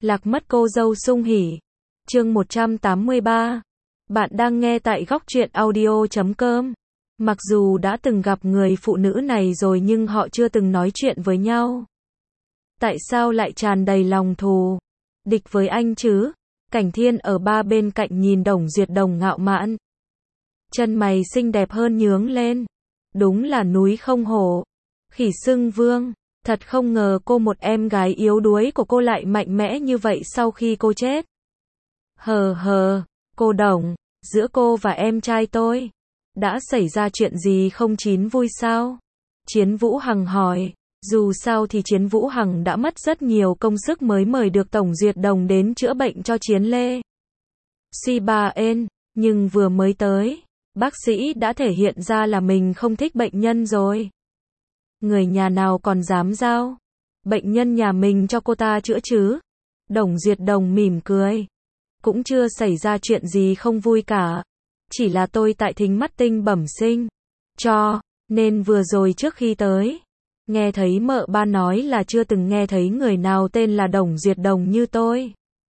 Lạc mất cô dâu sung hỉ. Chương 183. Bạn đang nghe tại góc truyện audio.com. Mặc dù đã từng gặp người phụ nữ này rồi nhưng họ chưa từng nói chuyện với nhau. Tại sao lại tràn đầy lòng thù địch với anh chứ? Cảnh Thiên ở ba bên cạnh nhìn Đồng Duyệt Đồng ngạo mạn. Chân mày xinh đẹp hơn nhướng lên. Đúng là núi không hổ khỉ xưng vương. Thật không ngờ cô, một em gái yếu đuối của cô, lại mạnh mẽ như vậy sau khi cô chết. Cô Đồng, giữa cô và em trai tôi đã xảy ra chuyện gì không chín vui sao? Chiến Vũ Hằng hỏi. Dù sao thì Chiến Vũ Hằng đã mất rất nhiều công sức mới mời được Tổng Duyệt Đồng đến chữa bệnh cho Chiến Lê Suy Ba Ên, nhưng vừa mới tới, bác sĩ đã thể hiện ra là mình không thích bệnh nhân rồi. Người nhà nào còn dám giao bệnh nhân nhà mình cho cô ta chữa chứ? Đồng Duyệt Đồng mỉm cười. Cũng chưa xảy ra chuyện gì không vui cả. Chỉ là tôi tại thính mắt tinh bẩm sinh. Cho nên vừa rồi trước khi tới, nghe thấy mợ ba nói là chưa từng nghe thấy người nào tên là Đồng Duyệt Đồng như tôi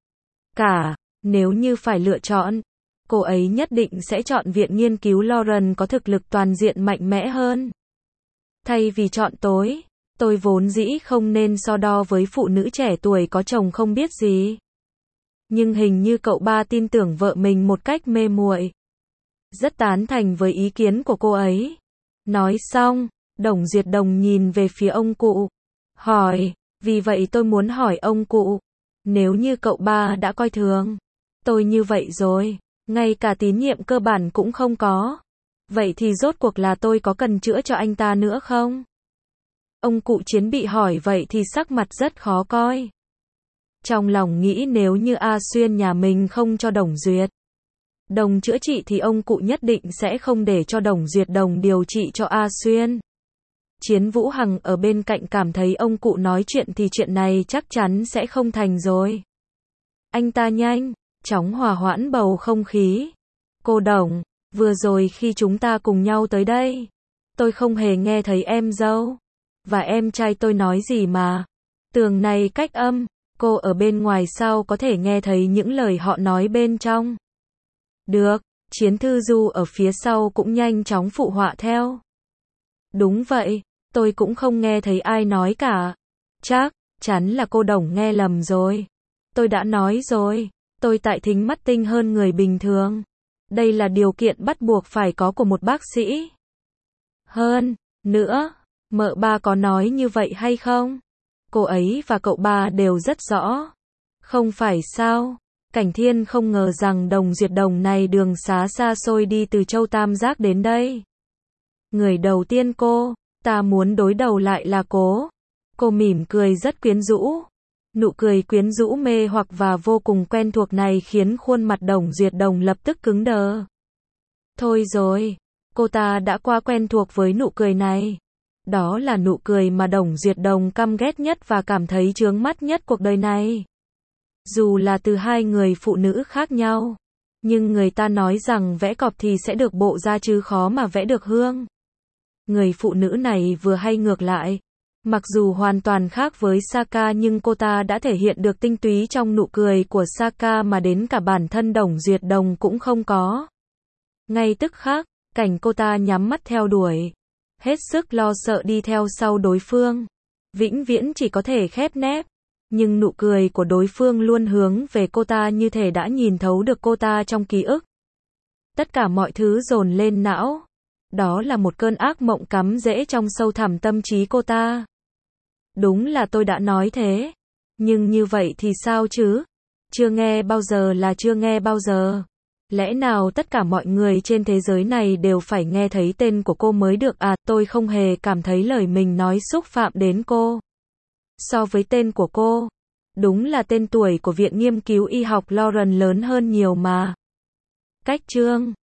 cả. Nếu như phải lựa chọn, cô ấy nhất định sẽ chọn viện nghiên cứu Lauren có thực lực toàn diện mạnh mẽ hơn. Thay vì chọn tôi vốn dĩ không nên so đo với phụ nữ trẻ tuổi có chồng không biết gì. Nhưng hình như cậu ba tin tưởng vợ mình một cách mê muội. Rất tán thành với ý kiến của cô ấy. Nói xong, Đồng Duyệt Đồng nhìn về phía ông cụ. Hỏi, vì vậy tôi muốn hỏi ông cụ, nếu như cậu ba đã coi thường tôi như vậy rồi, ngay cả tín nhiệm cơ bản cũng không có, vậy thì rốt cuộc là tôi có cần chữa cho anh ta nữa không? Ông cụ Chiến bị hỏi vậy thì sắc mặt rất khó coi. Trong lòng nghĩ nếu như A Xuyên nhà mình không cho Đồng Duyệt Đồng chữa trị thì ông cụ nhất định sẽ không để cho Đồng Duyệt Đồng điều trị cho A Xuyên. Chiến Vũ Hằng ở bên cạnh cảm thấy ông cụ nói chuyện thì chuyện này chắc chắn sẽ không thành rồi. Anh ta nhanh chóng hòa hoãn bầu không khí. Cô Đồng, vừa rồi khi chúng ta cùng nhau tới đây, tôi không hề nghe thấy em dâu và em trai tôi nói gì mà. Tường này cách âm, cô ở bên ngoài sao có thể nghe thấy những lời họ nói bên trong? Được, Chiến Thư Du ở phía sau cũng nhanh chóng phụ họa theo. Đúng vậy, tôi cũng không nghe thấy ai nói cả. Chắc chắn là cô Đồng nghe lầm rồi. Tôi đã nói rồi, tôi tại thính mắt tinh hơn người bình thường. Đây là điều kiện bắt buộc phải có của một bác sĩ. Hơn nữa, mợ ba có nói như vậy hay không? Cô ấy và cậu ba đều rất rõ. Không phải sao? Cảnh Thiên không ngờ rằng Đồng Duyệt Đồng này đường xá xa xôi đi từ Châu Tam Giác đến đây. Người đầu tiên ta muốn đối đầu lại là cô. Cô mỉm cười rất quyến rũ. Nụ cười quyến rũ mê hoặc và vô cùng quen thuộc này khiến khuôn mặt Đồng Duyệt Đồng lập tức cứng đờ. Thôi rồi, cô ta đã quá quen thuộc với nụ cười này. Đó là nụ cười mà Đồng Duyệt Đồng căm ghét nhất và cảm thấy chướng mắt nhất cuộc đời này. Dù là từ hai người phụ nữ khác nhau, nhưng người ta nói rằng vẽ cọp thì sẽ được bộ da chứ khó mà vẽ được hương. Người phụ nữ này vừa hay ngược lại. Mặc dù hoàn toàn khác với Saka nhưng cô ta đã thể hiện được tinh túy trong nụ cười của Saka mà đến cả bản thân Đồng Duyệt Đồng cũng không có. Ngay tức khắc, cảnh cô ta nhắm mắt theo đuổi, hết sức lo sợ đi theo sau đối phương. Vĩnh viễn chỉ có thể khép nép. Nhưng nụ cười của đối phương luôn hướng về cô ta như thể đã nhìn thấu được cô ta trong ký ức. Tất cả mọi thứ dồn lên não. Đó là một cơn ác mộng cắm rễ trong sâu thẳm tâm trí cô ta. Đúng là tôi đã nói thế. Nhưng như vậy thì sao chứ? Chưa nghe bao giờ là chưa nghe bao giờ. Lẽ nào tất cả mọi người trên thế giới này đều phải nghe thấy tên của cô mới được à? Tôi không hề cảm thấy lời mình nói xúc phạm đến cô. So với tên của cô, đúng là tên tuổi của Viện Nghiên cứu Y học Lauren lớn hơn nhiều mà. Cách chương